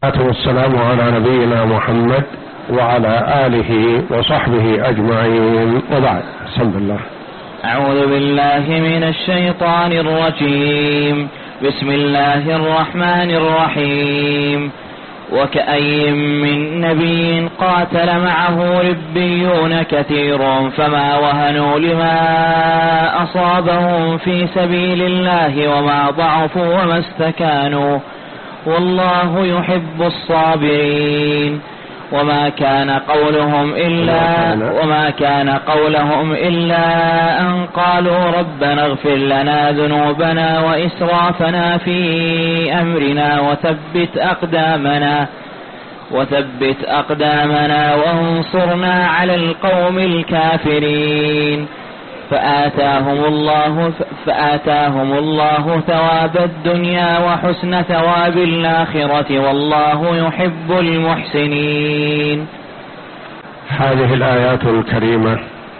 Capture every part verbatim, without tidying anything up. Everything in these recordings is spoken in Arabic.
والسلام على نبينا محمد وعلى آله وصحبه أجمعين، وبعد. بسم الله. أعوذ بالله من الشيطان الرجيم. بسم الله الرحمن الرحيم. وكأي من نبي قاتل معه ربيون كثير فما وهنوا لما أصابهم في سبيل الله وما ضعفوا وما استكانوا والله يحب الصابرين. وما كان قولهم إلا وما كان قولهم إلا أن قالوا ربنا اغفر لنا ذنوبنا وإسرافنا في أمرنا وثبت أقدامنا وثبت أقدامنا وانصرنا على القوم الكافرين. فآتاهم الله فآتاهم الله ثواب الدنيا وحسن ثواب الآخرة والله يحب المحسنين. هذه الآيات الكريمة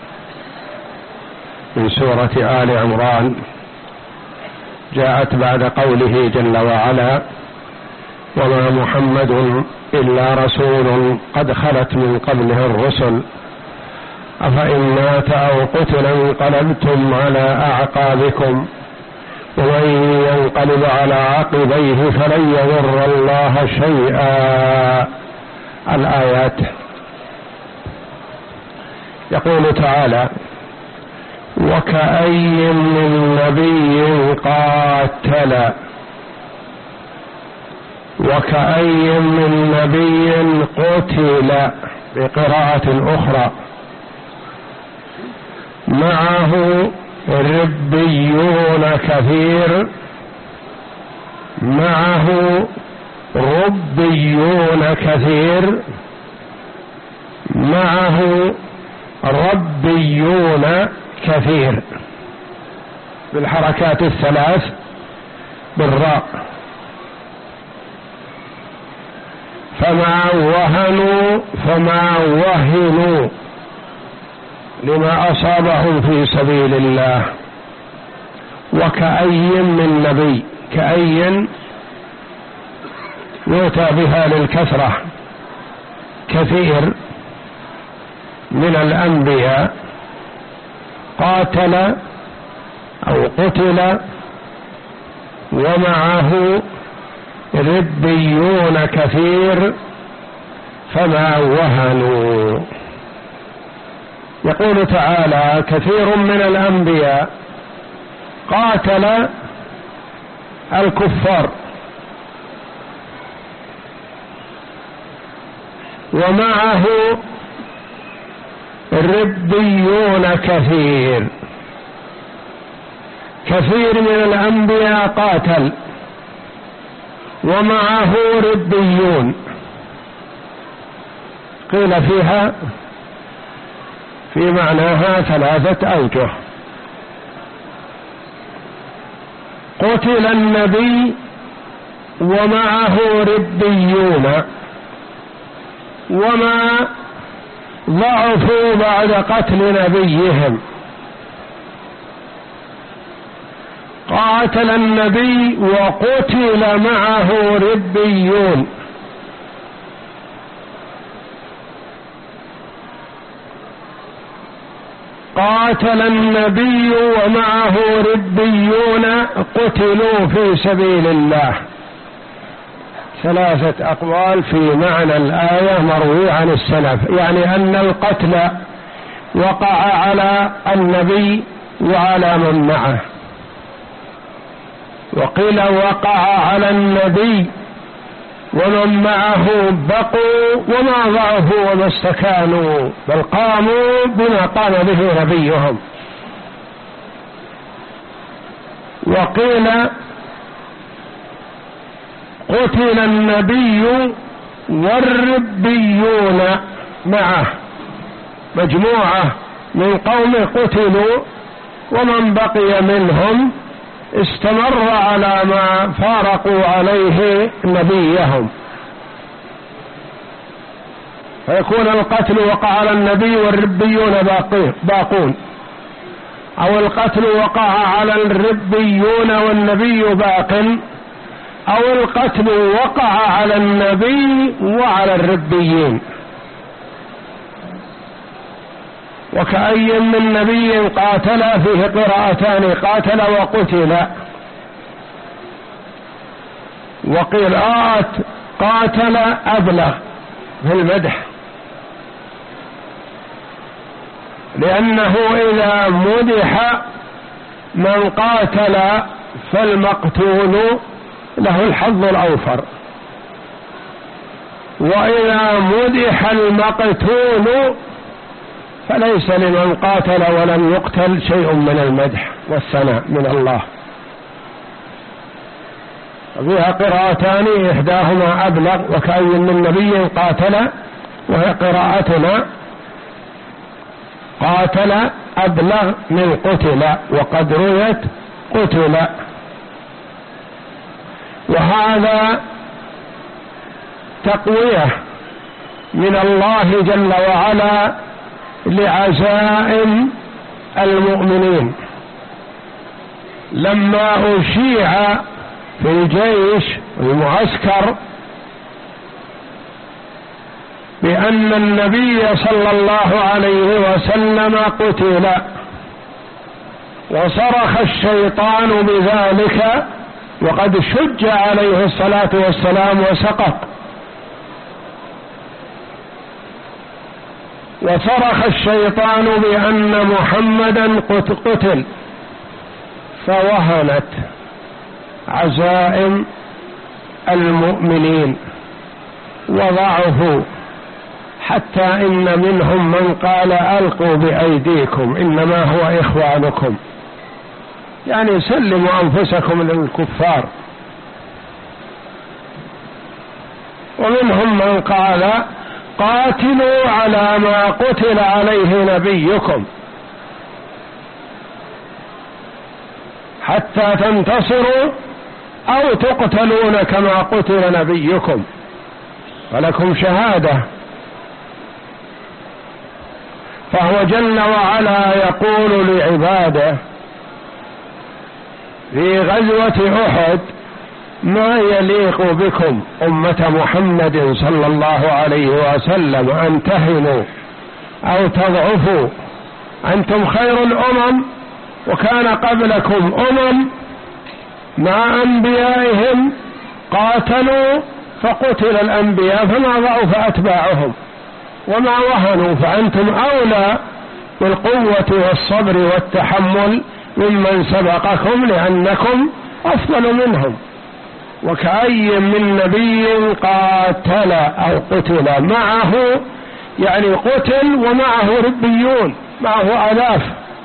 من سورة آل عمران جاءت بعد قوله جل وعلا: وما محمد إلا رسول قد خلت من قبله الرسل أفإن مات أو قتل انقلبتم على أعقابكم ومن ينقلب على عقبيه فلن يضر الله شيئا. الآيات. يقول تعالى: وكأي من نبي قاتل. وكأي من نبي قتل بقراءة أخرى معه ربيون كثير معه ربيون كثير معه ربيون كثير بالحركات الثلاث بالراء. فما وهنوا فما وهنوا لما أصابهم في سبيل الله. وكأي من نبي، كأي يؤتى بها للكثرة، كثير من الأنبياء قاتل أو قتل ومعه ربيون كثير فما وهنوا. يقول تعالى: كثير من الأنبياء قاتل الكفار ومعه ربيون كثير. كثير من الأنبياء قاتل ومعه ربيون. قيل فيها في معناها ثلاثة أوجه. قتل النبي ومعه ربيون وما ضعفوا بعد قتل نبيهم. قاتل النبي وقتل معه ربيون. قاتل النبي ومعه ربيون قتلوا في سبيل الله. ثلاثة أقوال في معنى الآية مروي عن السلف، يعني أن القتل وقع على النبي وعلى من معه، وقيل وقع على النبي ومن معه بقوا وما ضعفوا وما استكانوا بل قاموا بما قام به نبيهم. وقيل قتل النبي والربيون معه، مجموعة من قوم قتلوا ومن بقي منهم استمر على ما فارقوا عليه نبيهم، فيكون القتل وقع على النبي والربيون باقون، أو القتل وقع على الربيون والنبي باق، أو القتل وقع على النبي وعلى الربيين. وكأي من نبي قاتل، فيه قراءتان، قاتل وقتل، وقراءة قاتل أبلغ في المدح، لأنه إذا مدح من قاتل فالمقتول له الحظ الأوفر، وإذا مدح المقتول فليس لمن قاتل ولم يقتل شيء من المدح والثناء من الله. وفيها قراءتان إحداهما أبلغ، وكأي من نبي قاتل، وهي قراءتنا قاتل أبلغ من قتل، وقد رويت قتل. وهذا تقوية من الله جل وعلا لعزائم المؤمنين. لما أشيع في الجيش المعسكر بأن النبي صلى الله عليه وسلم قتل، وصرخ الشيطان بذلك وقد شج عليه الصلاة والسلام وسقط، وصرخ الشيطان بأن محمدا قتل، فوهنت عزائم المؤمنين وضعفوا، حتى إن منهم من قال ألقوا بأيديكم إنما هو إخوانكم، يعني سلموا أنفسكم للكفار. ومنهم من قال قاتلوا على ما قتل عليه نبيكم حتى تنتصروا أو تقتلون كما قتل نبيكم ولكم شهادة. فهو جل وعلا يقول لعباده في غزوة أحد: ما يليق بكم أمة محمد صلى الله عليه وسلم أن تهنوا أو تضعفوا، أنتم خير الأمم، وكان قبلكم أمم مع أنبيائهم قاتلوا فقتل الأنبياء فما ضعف أتباعهم وما وهنوا، فأنتم أولى بالقوة والصبر والتحمل ممن سبقكم لأنكم أفضل منهم. وكأي من نبي قاتل أو قتل معه، يعني قتل ومعه ربيون، معه آلاف.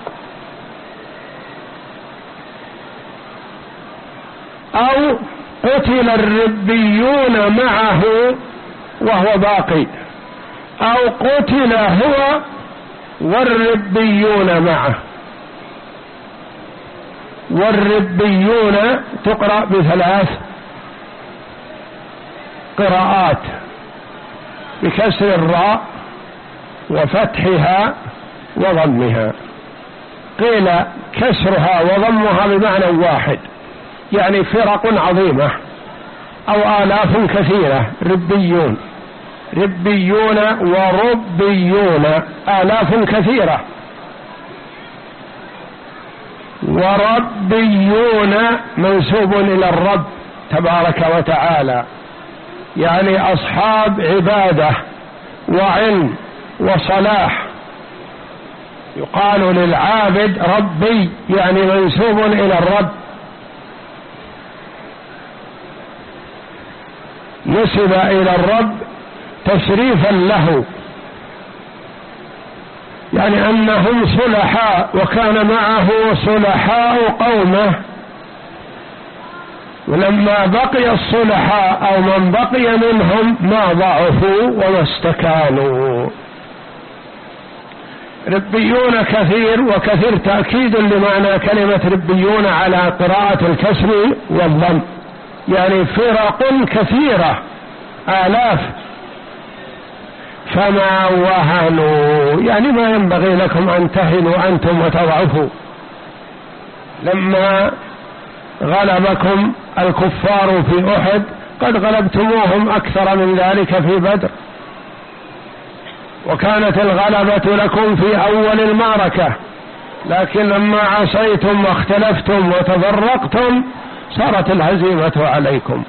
أو قتل الربيون معه وهو باقي، أو قتل هو والربيون معه. والربيون تقرأ بثلاث قراءات: بكسر الراء وفتحها وضمها. قيل كسرها وضمها بمعنى واحد، يعني فرق عظيمة أو آلاف كثيرة. ربيون ربيون وربيون آلاف كثيرة. وربيون منسوب إلى الرب تبارك وتعالى، يعني أصحاب عبادة وعلم وصلاح. يقال للعابد ربي، يعني منسوب إلى الرب، نسب إلى الرب تشريفا له، يعني أنهم صلحاء وكان معه صلحاء قومه، ولما بقي الصلحاء أو من بقي منهم ما ضعفوا وما استكانوا. ربيون كثير، وكثير تأكيد لمعنى كلمة ربيون على قراءة الكسر والضم، يعني فرق كثيرة آلاف. فما وهنوا، يعني ما ينبغي لكم أن تهنوا أنتم وتضعفوا لما غلبكم الكفار في أحد قد غلبتموهم أكثر من ذلك في بدر، وكانت الغلبة لكم في أول المعركة، لكن لما عصيتم واختلفتم وتفرقتم صارت الهزيمة عليكم.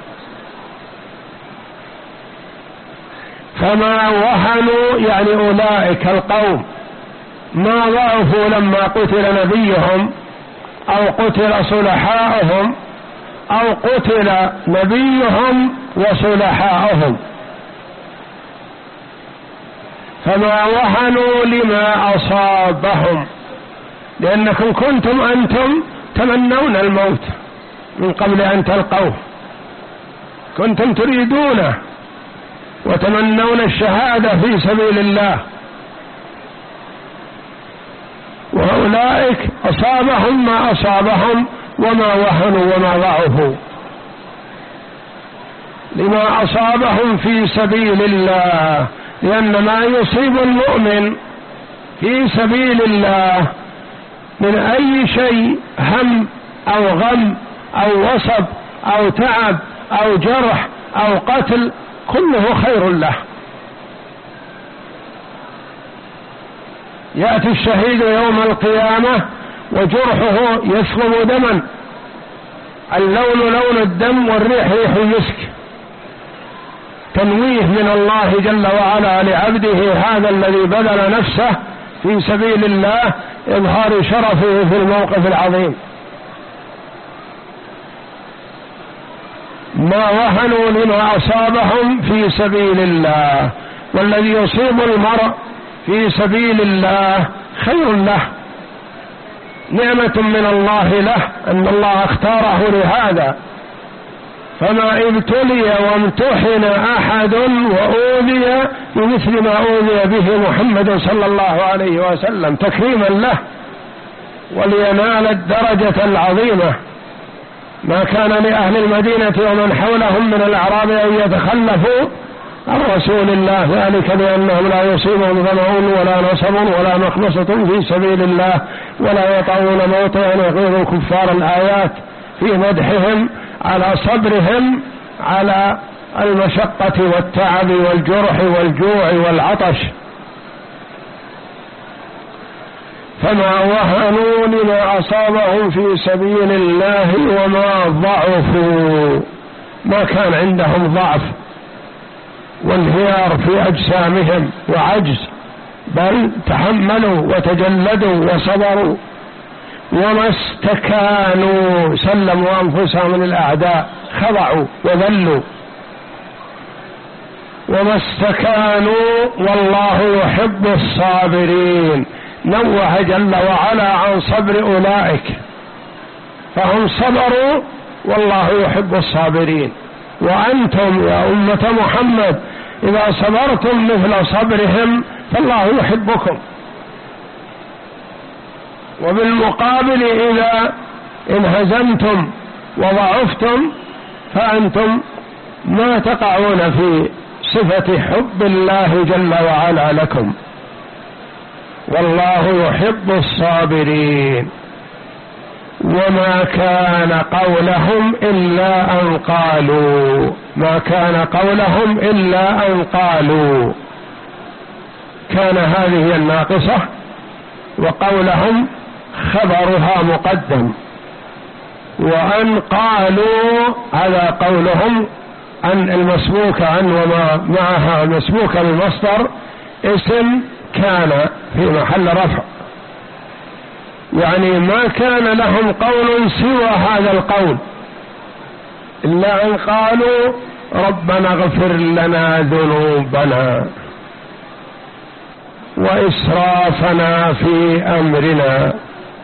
فما وهنوا يعني أولئك القوم ما ضعفوا لما قتل نبيهم أو قتل صلحاؤهم أو قتل نبيهم وصلحاؤهم، فما وهنوا لما أصابهم، لأنكم كنتم أنتم تمنون الموت من قبل أن تلقوه، كنتم تريدونه وتمنون الشهادة في سبيل الله، وأولئك أصابهم ما أصابهم وما وهنوا وما ضعفوا لما أصابهم في سبيل الله، لأن ما يصيب المؤمن في سبيل الله من أي شيء هم أو غم أو وصب أو تعب أو جرح أو قتل كله خير له. يأتي الشهيد يوم القيامة وجرحه يسخب دما، اللون لون الدم والريح ريح المسك، تنويه من الله جل وعلا لعبده هذا الذي بذل نفسه في سبيل الله، إظهار شرفه في الموقف العظيم. ما وهنوا لما أصابهم في سبيل الله، والذي يصيب المرء في سبيل الله خير له، نعمة من الله له أن الله اختاره لهذا. فما ابتلي وامتحن أحد وأوذي بمثل ما أوذي به محمد صلى الله عليه وسلم تكريما له ولينال الدرجة العظيمة. ما كان لأهل المدينة ومن حولهم من الأعراب أن يتخلفوا عن رسول الله، ذلك لأنهم لا يصيبهم ظمأ ولا نصب ولا مخمصة في سبيل الله ولا يطعون موطئا يغيظ الكفار. الآيات في مدحهم على صبرهم على المشقة والتعب والجرح والجوع والعطش. فما وهنوا لما أصابهم في سبيل الله وما ضعفوا، ما كان عندهم ضعف وانهيار في أجسامهم وعجز، بل تحملوا وتجلدوا وصبروا، وما استكانوا سلموا أنفسهم من الأعداء، خضعوا وذلوا. وما استكانوا والله يحب الصابرين، نوه جل وعلا عن صبر أولئك، فهم صبروا والله يحب الصابرين. وأنتم يا أمة محمد إذا صبرتم مثل صبرهم فالله يحبكم، وبالمقابل إذا انهزمتم وضعفتم فأنتم ما تقعون في صفة حب الله جل وعلا لكم. والله يحب الصابرين. وما كان قولهم إلا أن قالوا، ما كان قولهم إلا أن قالوا، كان هذه الناقصة وقولهم خبرها مقدم، وأن قالوا هذا قولهم أن المسبوك عن وما معها مسبوك بمصدر اسم كان في محل رفع، يعني ما كان لهم قول سوى هذا القول إلا أن قالوا ربنا اغفر لنا ذنوبنا وإسرافنا في أمرنا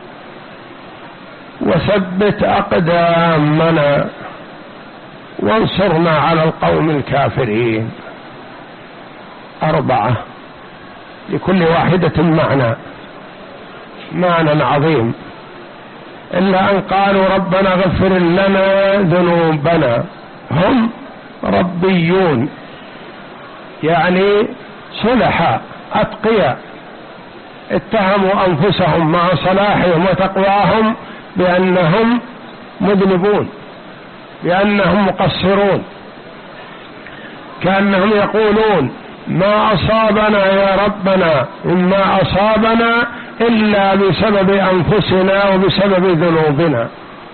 وثبت أقدامنا وانصرنا على القوم الكافرين. أربعة لكل واحدة معنى معنى عظيم، إلا أن قالوا ربنا اغفر لنا ذنوبنا. هم ربيون يعني صلحاء أتقياء، اتهموا أنفسهم مع صلاحهم وتقواهم بأنهم مذنبون، بأنهم مقصرون، كأنهم يقولون ما أصابنا يا ربنا إما أصابنا إلا بسبب أنفسنا وبسبب ذنوبنا،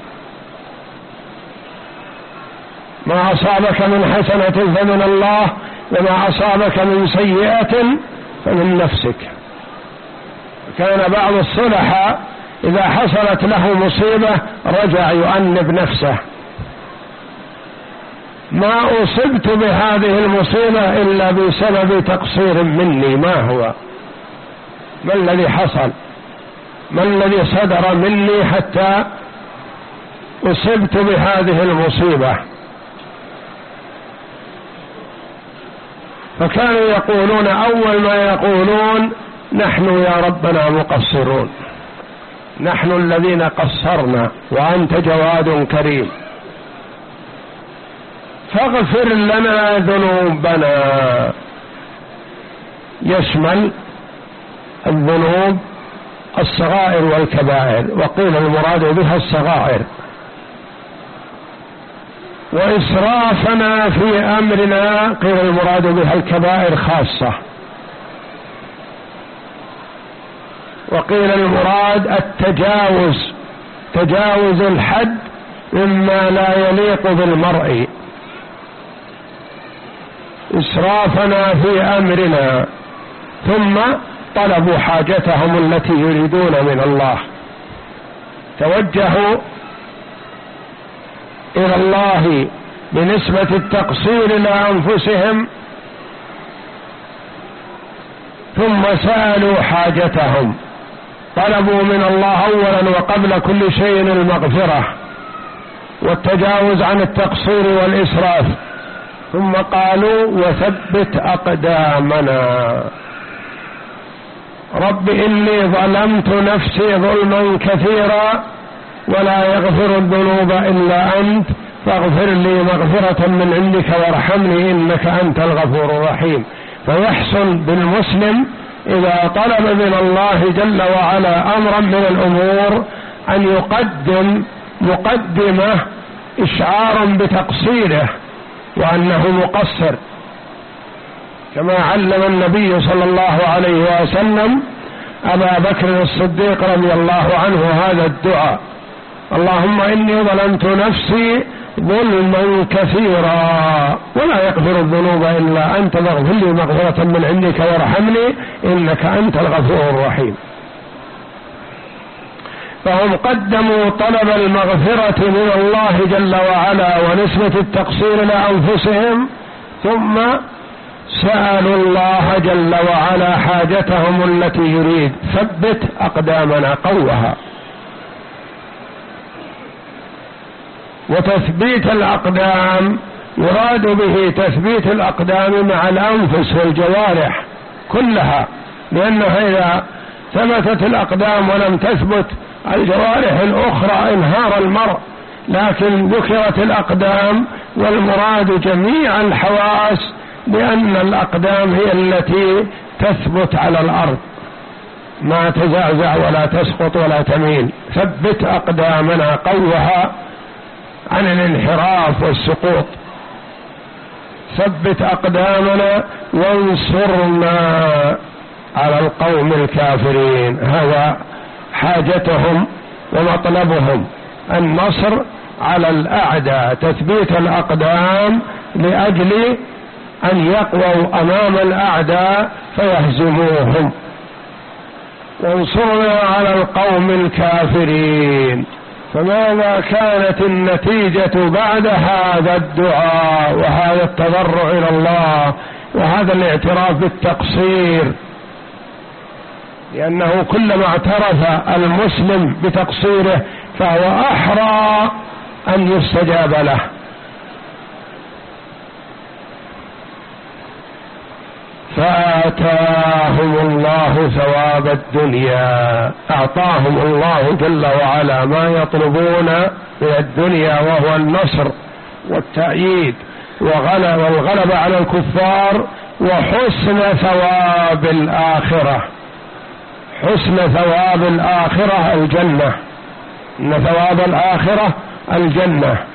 ما أصابك من حسنة فمن الله وما أصابك من سيئة فمن نفسك. كان بعض الصلحاء إذا حصلت له مصيبة رجع يؤنب نفسه، ما أصبت بهذه المصيبة إلا بسبب تقصير مني، ما هو ما الذي حصل، ما الذي صدر مني حتى أصبت بهذه المصيبة. فكانوا يقولون أول ما يقولون نحن يا ربنا مقصرون، نحن الذين قصرنا وأنت جواد كريم فاغفر لنا ذنوبنا. يشمل الذنوب الصغائر والكبائر، وقيل المراد بها الصغائر. وإسرافنا في أمرنا قيل المراد بها الكبائر خاصة، وقيل المراد التجاوز، تجاوز الحد مما لا يليق بالمرء. إسرافنا في أمرنا، ثم طلبوا حاجتهم التي يريدون من الله، توجهوا إلى الله بنسبة التقصير إلى أنفسهم، ثم سألوا حاجتهم، طلبوا من الله أولا وقبل كل شيء المغفرة والتجاوز عن التقصير والإسراف، ثم قالوا وثبت أقدامنا. رب إني ظلمت نفسي ظلما كثيرا ولا يغفر الذنوب إلا أنت فاغفر لي مغفرة من عندك وارحمني إنك أنت الغفور الرحيم. فيحسن بالمسلم إذا طلب من الله جل وعلا أمرا من الأمور أن يقدم مقدمة إشعارا بتقصيره وأنه مقصر، كما علم النبي صلى الله عليه وسلم أبا بكر الصديق رضي الله عنه هذا الدعاء: اللهم إني ظلمت نفسي ظلما كثيرا ولا يغفر الذنوب إلا أنت فاغفر لي مغفرة من عندك وارحمني إنك أنت الغفور الرحيم. فهم قدموا طلب المغفرة من الله جل وعلا ونسبة التقصير لأنفسهم، ثم سألوا الله جل وعلا حاجتهم التي يريد. ثبت أقدامنا، قوها. وتثبيت الأقدام يراد به تثبيت الأقدام مع الأنفس والجوارح كلها، لأنها إذا ثبتت الأقدام ولم تثبت الجوارح الأخرى انهار المرء، لكن ذكرت الأقدام والمراد جميع الحواس، لأن الأقدام هي التي تثبت على الأرض ما تزعزع ولا تسقط ولا تميل. ثبت أقدامنا، قوها عن الانحراف والسقوط. ثبت أقدامنا وانصرنا على القوم الكافرين. هذا حاجتهم ومطلبهم، النصر على الأعداء، تثبيت الأقدام لأجل أن يقووا أمام الأعداء فيهزموهم. وانصرنا على القوم الكافرين. فماذا كانت النتيجة بعد هذا الدعاء وهذا التضرع إلى الله وهذا الاعتراف بالتقصير؟ لأنه كلما اعترف المسلم بتقصيره فهو أحرى أن يستجاب له. فآتاهم الله ثواب الدنيا، أعطاهم الله جل وعلا ما يطلبون من الدنيا، وهو النصر والتأييد والغلبة على الكفار وحسن ثواب الآخرة. حسن ثواب الآخرة الجنة، إن ثواب الآخرة الجنة.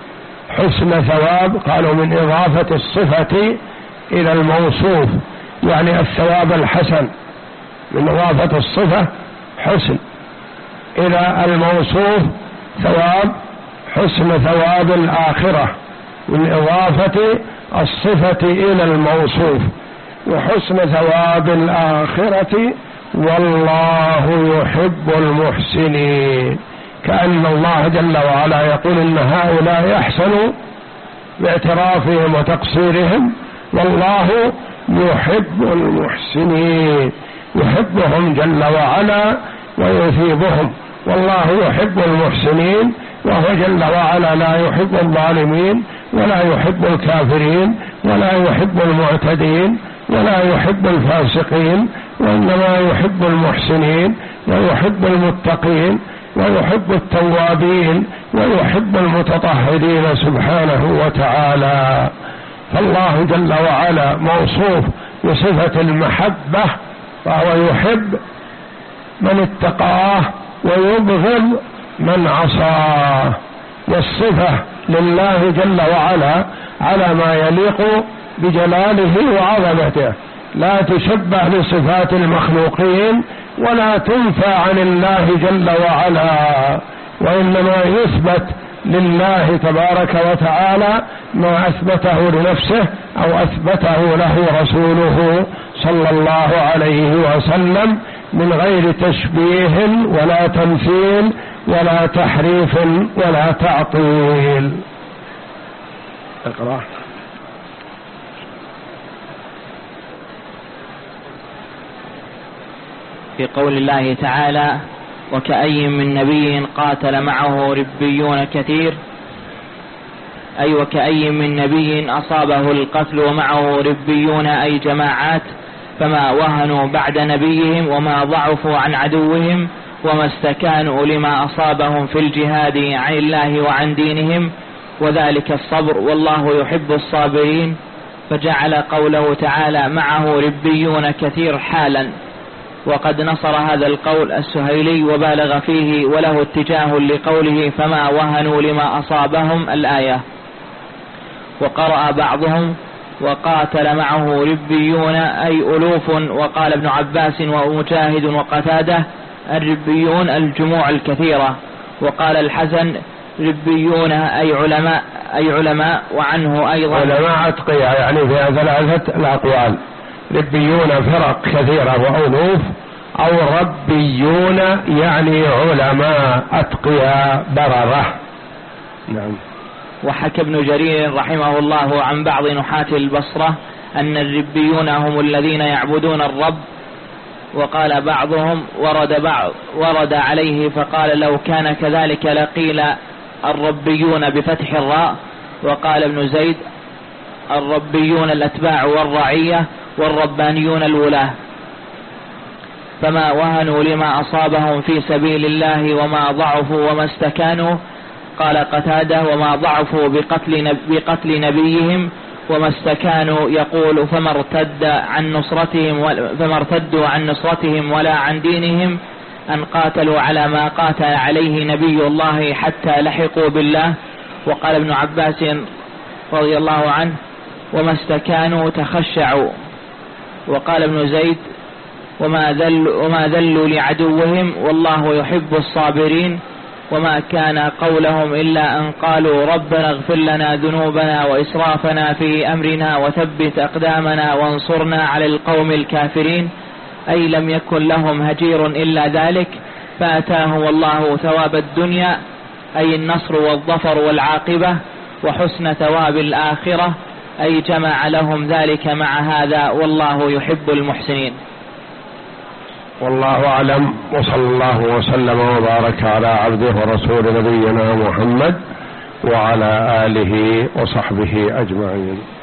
حسن ثواب، قالوا من إضافة الصفة إلى الموصوف، يعني الثواب الحسن، من إضافة الصفة حسن إلى الموصوف ثواب، حسن ثواب الآخرة من إضافة الصفة إلى الموصوف، وحسن ثواب الآخرة والله يحب المحسنين. كأن الله جل وعلا يقول إن هؤلاء يحسنوا باعترافهم وتقصيرهم، والله يحب المحسنين، يحبهم جل وعلا ويثيبهم، والله يحب المحسنين، وهو جل وعلا لا يحب الظالمين ولا يحب الكافرين ولا يحب المعتدين ولا يحب الفاسقين، وإنما يحب المحسنين ويحب المتقين ويحب التوابين ويحب المتطهرين سبحانه وتعالى. فالله جل وعلا موصوف بصفة المحبة، فهو يحب من اتقاه ويبغض من عصاه، والصفة لله جل وعلا على ما يليق بجلاله وعظمته، لا تشبه لصفات المخلوقين ولا تنفى عن الله جل وعلا، وإنما يثبت لله تبارك وتعالى ما أثبته لنفسه أو أثبته له رسوله صلى الله عليه وسلم من غير تشبيه ولا تمثيل ولا تحريف ولا تعطيل. اقرأ. في قول الله تعالى: وكأي من نبي قاتل معه ربيون كثير، أي وكأي من نبي أصابه القتل ومعه ربيون أي جماعات، فما وهنوا بعد نبيهم وما ضعفوا عن عدوهم وما استكانوا لما أصابهم في الجهاد عن الله وعن دينهم، وذلك الصبر، والله يحب الصابرين. فجعل قوله تعالى معه ربيون كثير حالا، وقد نصر هذا القول السهيلي وبالغ فيه، وله اتجاه لقوله فما وهنوا لما أصابهم الآية. وقرأ بعضهم وقاتل معه ربيون أي ألوف، وقال ابن عباس ومجاهد وقتاده الربيون الجموع الكثيرة، وقال الحسن ربيون أي علماء أي علماء وعنه أيضا علماء أتقياء، يعني في ثلاثة الأقوال، ربيون فرق كثيرة وألوف، أو ربيون يعني علماء أتقياء بررة. نعم. وحكى ابن جرير رحمه الله عن بعض نحاة البصرة أن الربيون هم الذين يعبدون الرب، وقال بعضهم ورد بعض ورد عليه فقال لو كان كذلك لقيل الربيون بفتح الراء. وقال ابن زيد الربيون الأتباع والرعية، والربانيون الولاة. فما وهنوا لما أصابهم في سبيل الله وما ضعفوا وما استكانوا. قال قتادة وما ضعفوا بقتل, بقتل نبيهم وما استكانوا، يقول فما ارتد عن نصرتهم فما ارتدوا عن نصرتهم ولا عن دينهم، أن قاتلوا على ما قاتل عليه نبي الله حتى لحقوا بالله. وقال ابن عباس رضي الله عنه وما استكانوا تخشعوا. وقال ابن زيد وما ذلوا, وما ذلوا لعدوهم والله يحب الصابرين، وما كان قولهم إلا أن قالوا ربنا اغفر لنا ذنوبنا وإسرافنا في أمرنا وثبت أقدامنا وانصرنا على القوم الكافرين، أي لم يكن لهم هجير إلا ذلك، فأتاهم الله ثواب الدنيا أي النصر والظفر والعاقبة، وحسن ثواب الآخرة أي جمع لهم ذلك مع هذا، والله يحب المحسنين. والله أعلم، وصلى الله وسلم وبارك على عبده ورسول نبينا محمد وعلى آله وصحبه أجمعين.